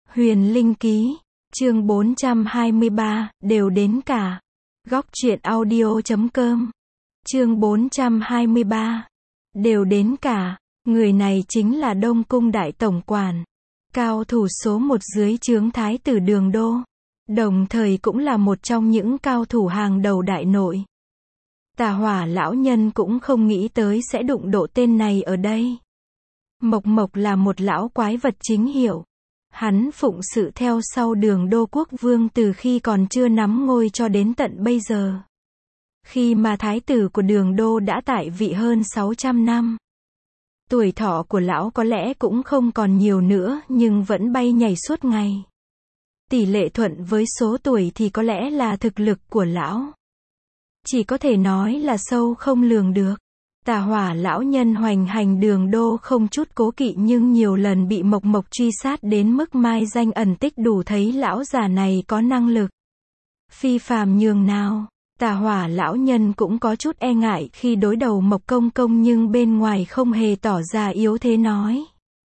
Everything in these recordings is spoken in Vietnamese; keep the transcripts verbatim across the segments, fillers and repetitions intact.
Huyền Linh Ký, chương bốn trăm hai mươi ba, đều đến cả. Góc truyện audio chấm com. Chương bốn trăm hai mươi ba, đều đến cả. Người này chính là Đông Cung đại tổng quản, cao thủ số một dưới trướng thái tử Đường Đô, đồng thời cũng là một trong những cao thủ hàng đầu đại nội. Tà Hỏa lão nhân cũng không nghĩ tới sẽ đụng độ tên này ở đây. Mộc Mộc là một lão quái vật chính hiệu. Hắn phụng sự theo sau Đường Đô quốc vương từ khi còn chưa nắm ngôi cho đến tận bây giờ. Khi mà thái tử của Đường Đô đã tại vị hơn sáu trăm năm. Tuổi thọ của lão có lẽ cũng không còn nhiều nữa nhưng vẫn bay nhảy suốt ngày. Tỷ lệ thuận với số tuổi thì có lẽ là thực lực của lão. Chỉ có thể nói là sâu không lường được. Tà Hỏa lão nhân hoành hành Đường Đô không chút cố kỵ nhưng nhiều lần bị Mộc Mộc truy sát đến mức mai danh ẩn tích đủ thấy lão già này có năng lực phi phàm nhường nào. Tà Hỏa lão nhân cũng có chút e ngại khi đối đầu Mộc Công Công nhưng bên ngoài không hề tỏ ra yếu thế nói.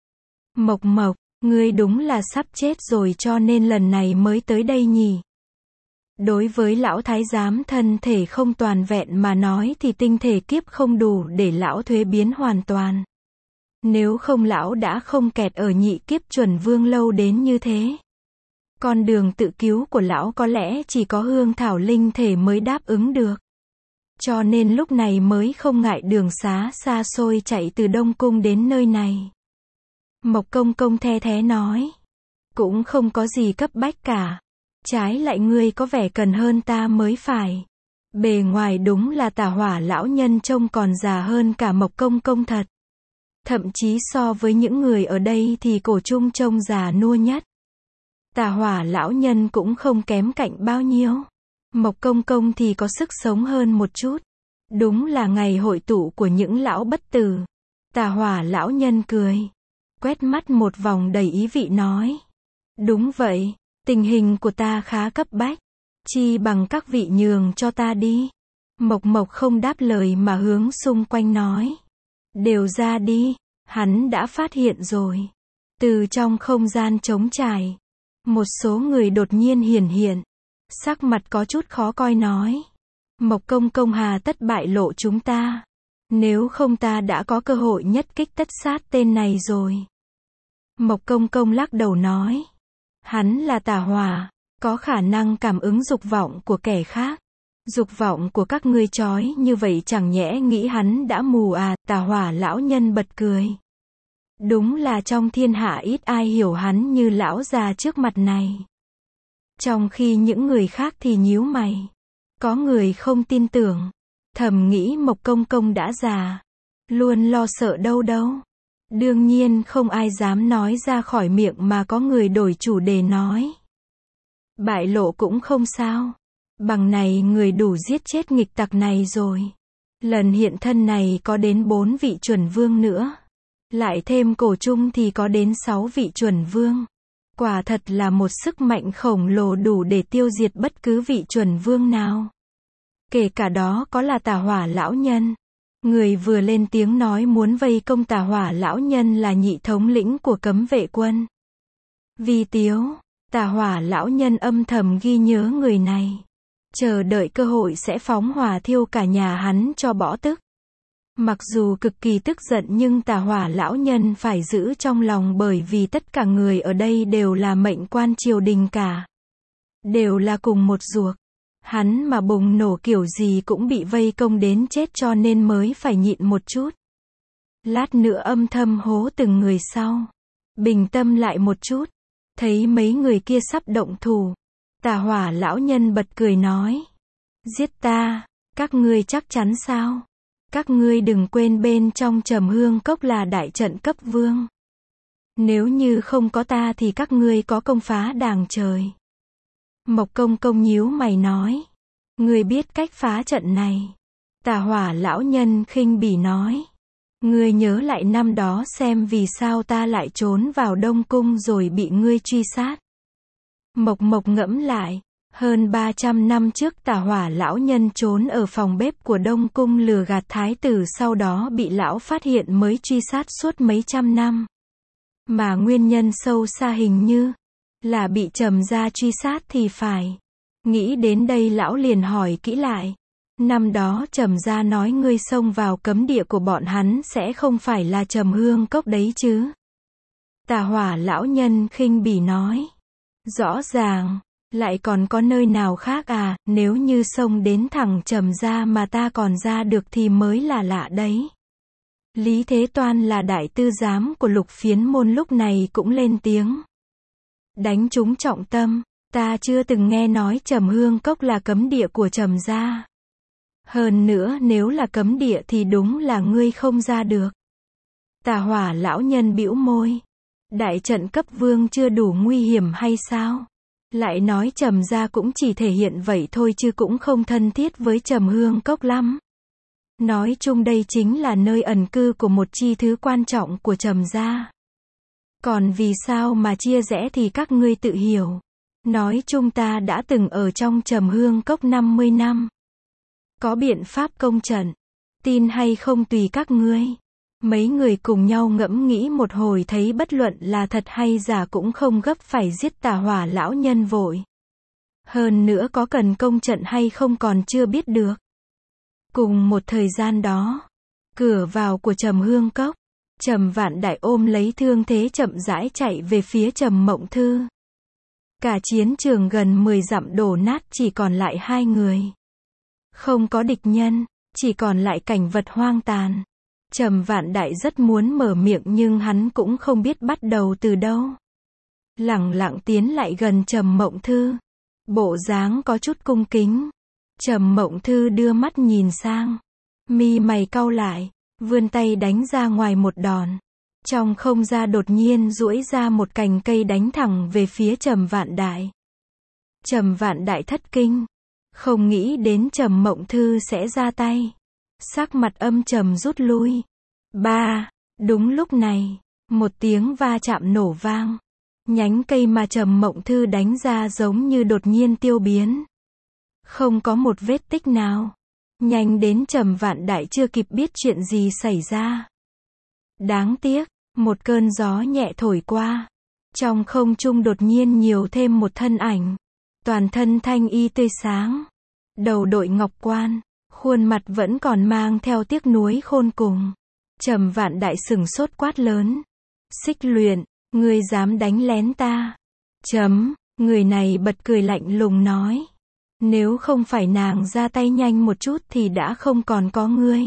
Mộc Mộc, ngươi đúng là sắp chết rồi cho nên lần này mới tới đây nhỉ. Đối với lão thái giám thân thể không toàn vẹn mà nói thì tinh thể kiếp không đủ để lão thuế biến hoàn toàn. Nếu không lão đã không kẹt ở nhị kiếp chuẩn vương lâu đến như thế. Con đường tự cứu của lão có lẽ chỉ có hương thảo linh thể mới đáp ứng được. Cho nên lúc này mới không ngại đường xá xa xôi chạy từ Đông Cung đến nơi này. Mộc Công Công the thé nói. Cũng không có gì cấp bách cả. Trái lại ngươi có vẻ cần hơn ta mới phải. Bề ngoài đúng là Tà Hỏa lão nhân trông còn già hơn cả Mộc Công Công thật. Thậm chí so với những người ở đây thì cổ trung trông già nua nhất. Tà Hỏa lão nhân cũng không kém cạnh bao nhiêu. Mộc Công Công thì có sức sống hơn một chút. Đúng là ngày hội tụ của những lão bất tử. Tà Hỏa lão nhân cười. Quét mắt một vòng đầy ý vị nói. Đúng vậy. Tình hình của ta khá cấp bách. Chi bằng các vị nhường cho ta đi. Mộc Mộc không đáp lời mà hướng xung quanh nói. Đều ra đi. Hắn đã phát hiện rồi. Từ trong không gian trống trải. Một số người đột nhiên hiển hiện. Sắc mặt có chút khó coi nói. Mộc Công Công hà tất bại lộ chúng ta. Nếu không ta đã có cơ hội nhất kích tất sát tên này rồi. Mộc Công Công lắc đầu nói. Hắn là Tà Hỏa, có khả năng cảm ứng dục vọng của kẻ khác. Dục vọng của các ngươi chói như vậy chẳng nhẽ nghĩ hắn đã mù à, Tà Hỏa lão nhân bật cười. Đúng là trong thiên hạ ít ai hiểu hắn như lão già trước mặt này. Trong khi những người khác thì nhíu mày. Có người không tin tưởng. Thầm nghĩ Mộc Công Công đã già. Luôn lo sợ đâu đâu. Đương nhiên không ai dám nói ra khỏi miệng mà có người đổi chủ đề nói. Bại lộ cũng không sao. Bằng này người đủ giết chết nghịch tặc này rồi. Lần hiện thân này có đến bốn vị chuẩn vương nữa. Lại thêm cổ trung thì có đến sáu vị chuẩn vương. Quả thật là một sức mạnh khổng lồ đủ để tiêu diệt bất cứ vị chuẩn vương nào. Kể cả đó có là Tà Hỏa lão nhân. Người vừa lên tiếng nói muốn vây công Tà Hỏa lão nhân là nhị thống lĩnh của cấm vệ quân. Vi Tiếu, Tà Hỏa lão nhân âm thầm ghi nhớ người này. Chờ đợi cơ hội sẽ phóng hỏa thiêu cả nhà hắn cho bỏ tức. Mặc dù cực kỳ tức giận nhưng Tà Hỏa lão nhân phải giữ trong lòng bởi vì tất cả người ở đây đều là mệnh quan triều đình cả. Đều là cùng một ruột. Hắn mà bùng nổ kiểu gì cũng bị vây công đến chết cho nên mới phải nhịn một chút. Lát nữa âm thầm hố từng người sau. Bình tâm lại một chút. Thấy mấy người kia sắp động thủ. Tà Hỏa lão nhân bật cười nói. Giết ta, các ngươi chắc chắn sao? Các ngươi đừng quên bên trong Trầm Hương Cốc là đại trận cấp vương. Nếu như không có ta thì các ngươi có công phá đàng trời. Mộc Công Công nhíu mày nói. Ngươi biết cách phá trận này. Tà Hỏa lão nhân khinh bỉ nói. Ngươi nhớ lại năm đó xem vì sao ta lại trốn vào Đông Cung rồi bị ngươi truy sát. Mộc Mộc ngẫm lại. Hơn ba trăm năm trước Tà Hỏa lão nhân trốn ở phòng bếp của Đông Cung lừa gạt thái tử sau đó bị lão phát hiện mới truy sát suốt mấy trăm năm. Mà nguyên nhân sâu xa hình như Là bị Trầm gia truy sát thì phải. Nghĩ đến đây lão liền hỏi kỹ lại. Năm đó Trầm gia nói ngươi xông vào cấm địa của bọn hắn sẽ không phải là Trầm Hương Cốc đấy chứ? Tà Hỏa lão nhân khinh bỉ nói. Rõ ràng, lại còn có nơi nào khác à, nếu như xông đến thẳng Trầm gia mà ta còn ra được thì mới là lạ đấy. Lý Thế Toan là đại tư giám của Lục Phiến môn lúc này cũng lên tiếng. Đánh trúng trọng tâm, ta chưa từng nghe nói Trầm Hương Cốc là cấm địa của Trầm gia. Hơn nữa nếu là cấm địa thì đúng là ngươi không ra được. Tà Hỏa lão nhân bĩu môi. Đại trận cấp vương chưa đủ nguy hiểm hay sao? Lại nói Trầm gia cũng chỉ thể hiện vậy thôi chứ cũng không thân thiết với Trầm Hương Cốc lắm. Nói chung đây chính là nơi ẩn cư của một chi thứ quan trọng của Trầm gia. Còn vì sao mà chia rẽ thì các ngươi tự hiểu. Nói chung ta đã từng ở trong Trầm Hương Cốc năm mươi năm. Có biện pháp công trận. Tin hay không tùy các ngươi. Mấy người cùng nhau ngẫm nghĩ một hồi thấy bất luận là thật hay giả cũng không gấp phải giết Tà Hỏa lão nhân vội. Hơn nữa có cần công trận hay không còn chưa biết được. Cùng một thời gian đó, cửa vào của Trầm Hương Cốc, Trầm Vạn Đại ôm lấy thương thế chậm rãi chạy về phía Trầm Mộng Thư. Cả chiến trường gần mười dặm đổ nát chỉ còn lại hai người. Không có địch nhân, chỉ còn lại cảnh vật hoang tàn. Trầm Vạn Đại rất muốn mở miệng nhưng hắn cũng không biết bắt đầu từ đâu. Lẳng lặng tiến lại gần Trầm Mộng Thư. Bộ dáng có chút cung kính. Trầm Mộng Thư đưa mắt nhìn sang. Mi mày cau lại, vươn tay đánh ra ngoài một đòn. Trong không gian đột nhiên duỗi ra một cành cây đánh thẳng về phía Trầm Vạn Đại. Trầm Vạn Đại thất kinh. Không nghĩ đến Trầm Mộng Thư sẽ ra tay. Sắc mặt âm trầm rút lui. Ba, đúng lúc này, một tiếng va chạm nổ vang. Nhánh cây mà Trầm Mộng Thư đánh ra giống như đột nhiên tiêu biến. Không có một vết tích nào. Nhanh đến Trầm Vạn Đại chưa kịp biết chuyện gì xảy ra. Đáng tiếc, một cơn gió nhẹ thổi qua. Trong không trung đột nhiên nhiều thêm một thân ảnh. Toàn thân thanh y tươi sáng. Đầu đội ngọc quan. Khuôn mặt vẫn còn mang theo tiếc nuối khôn cùng. Trầm Vạn Đại sửng sốt quát lớn. Xích Luyện, ngươi dám đánh lén ta. Chấm, người này bật cười lạnh lùng nói. Nếu không phải nàng ra tay nhanh một chút thì đã không còn có ngươi.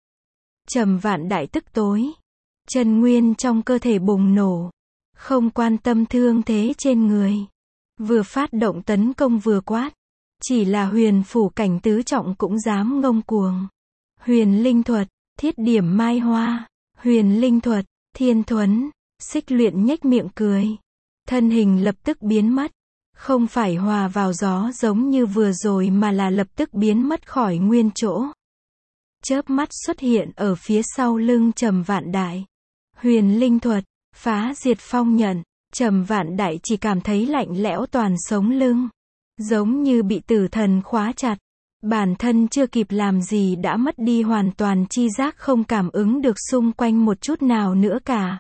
Trầm Vạn Đại tức tối. Chân nguyên trong cơ thể bùng nổ. Không quan tâm thương thế trên người. Vừa phát động tấn công vừa quát. Chỉ là huyền phủ cảnh tứ trọng cũng dám ngông cuồng. Huyền linh thuật, thiết điểm mai hoa. Huyền linh thuật, thiên thuấn. Xích Luyện nhếch miệng cười. Thân hình lập tức biến mất. Không phải hòa vào gió giống như vừa rồi mà là lập tức biến mất khỏi nguyên chỗ. Chớp mắt xuất hiện ở phía sau lưng Trầm Vạn Đại. Huyền linh thuật, phá diệt phong nhận. Trầm Vạn Đại chỉ cảm thấy lạnh lẽo toàn sống lưng. Giống như bị tử thần khóa chặt. Bản thân chưa kịp làm gì đã mất đi hoàn toàn chi giác không cảm ứng được xung quanh một chút nào nữa cả.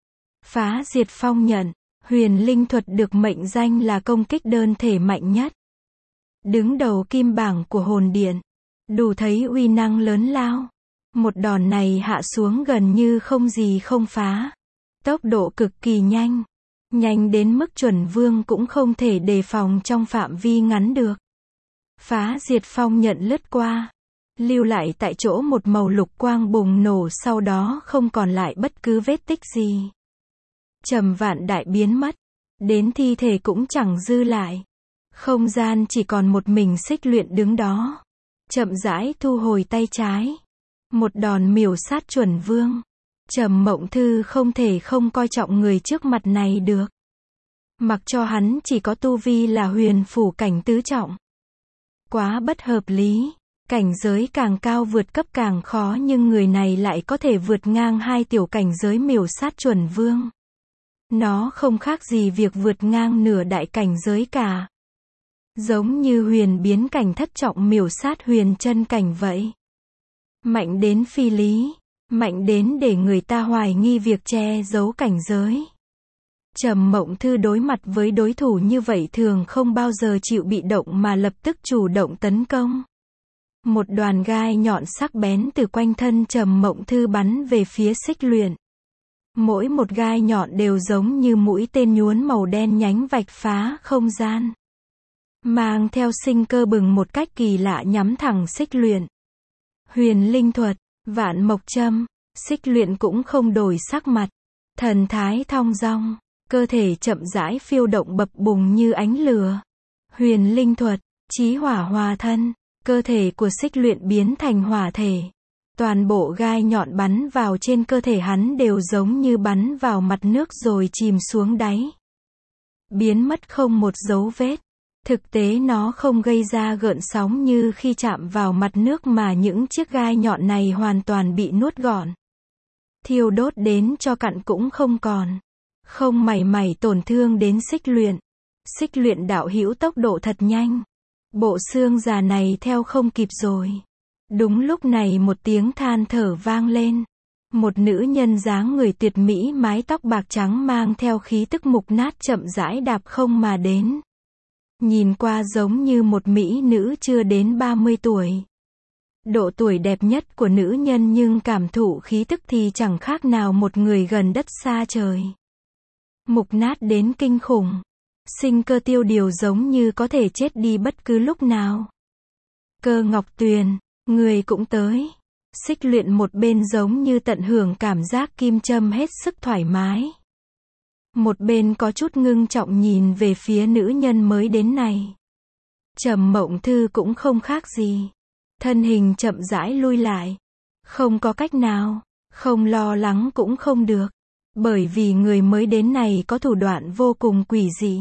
Phá diệt phong nhận. Huyền linh thuật được mệnh danh là công kích đơn thể mạnh nhất. Đứng đầu kim bảng của hồn điện. Đủ thấy uy năng lớn lao. Một đòn này hạ xuống gần như không gì không phá. Tốc độ cực kỳ nhanh. Nhanh đến mức chuẩn vương cũng không thể đề phòng trong phạm vi ngắn được. Phá diệt phong nhận lướt qua. Lưu lại tại chỗ một màu lục quang bùng nổ sau đó không còn lại bất cứ vết tích gì. Trầm Vạn Đại biến mất. Đến thi thể cũng chẳng dư lại. Không gian chỉ còn một mình Xích Luyện đứng đó. Chậm rãi thu hồi tay trái. Một đòn miểu sát chuẩn vương. Trầm Mộng Thư không thể không coi trọng người trước mặt này được. Mặc cho hắn chỉ có tu vi là huyền phủ cảnh tứ trọng. Quá bất hợp lý. Cảnh giới càng cao vượt cấp càng khó nhưng người này lại có thể vượt ngang hai tiểu cảnh giới miểu sát chuẩn vương. Nó không khác gì việc vượt ngang nửa đại cảnh giới cả. Giống như huyền biến cảnh thất trọng miểu sát huyền chân cảnh vậy. Mạnh đến phi lý. Mạnh đến để người ta hoài nghi việc che giấu cảnh giới. Trầm Mộng Thư đối mặt với đối thủ như vậy thường không bao giờ chịu bị động mà lập tức chủ động tấn công. Một đoàn gai nhọn sắc bén từ quanh thân Trầm Mộng Thư bắn về phía Xích Luyện. Mỗi một gai nhọn đều giống như mũi tên nhuốm màu đen nhánh vạch phá không gian. Mang theo sinh cơ bừng một cách kỳ lạ nhắm thẳng Xích Luyện. Huyền linh thuật, vạn mộc châm, Xích Luyện cũng không đổi sắc mặt. Thần thái thong dong, cơ thể chậm rãi phiêu động bập bùng như ánh lửa. Huyền linh thuật, chí hỏa hòa thân, cơ thể của Xích Luyện biến thành hỏa thể. Toàn bộ gai nhọn bắn vào trên cơ thể hắn đều giống như bắn vào mặt nước rồi chìm xuống đáy. Biến mất không một dấu vết. Thực tế nó không gây ra gợn sóng như khi chạm vào mặt nước mà những chiếc gai nhọn này hoàn toàn bị nuốt gọn. Thiêu đốt đến cho cặn cũng không còn. Không mảy mảy tổn thương đến Xích Luyện. Xích Luyện đạo hữu tốc độ thật nhanh. Bộ xương già này theo không kịp rồi. Đúng lúc này một tiếng than thở vang lên. Một nữ nhân dáng người tuyệt mỹ mái tóc bạc trắng mang theo khí tức mục nát chậm rãi đạp không mà đến. Nhìn qua giống như một mỹ nữ chưa đến ba mươi tuổi. Độ tuổi đẹp nhất của nữ nhân nhưng cảm thụ khí tức thì chẳng khác nào một người gần đất xa trời. Mục nát đến kinh khủng. Sinh cơ tiêu điều giống như có thể chết đi bất cứ lúc nào. Cơ Ngọc Tuyền, người cũng tới. Xích Luyện một bên giống như tận hưởng cảm giác kim châm hết sức thoải mái. Một bên có chút ngưng trọng nhìn về phía nữ nhân mới đến này. Trầm Mộng Thư cũng không khác gì. Thân hình chậm rãi lui lại. Không có cách nào, không lo lắng cũng không được. Bởi vì người mới đến này có thủ đoạn vô cùng quỷ dị.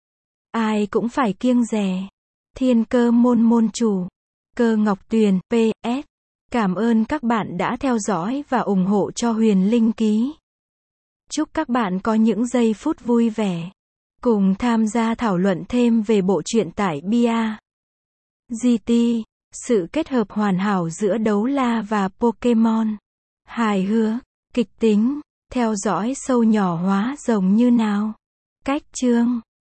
Ai cũng phải kiêng dè. Thiên Cơ môn môn chủ. Cơ Ngọc Tuyền, pê ét. Cảm ơn các bạn đã theo dõi và ủng hộ cho Huyền Linh Ký. Chúc các bạn có những giây phút vui vẻ. Cùng tham gia thảo luận thêm về bộ truyện tại bia. giê tê, sự kết hợp hoàn hảo giữa đấu la và Pokemon. Hài hước, kịch tính, theo dõi sâu nhỏ hóa rồng như nào. Cách chương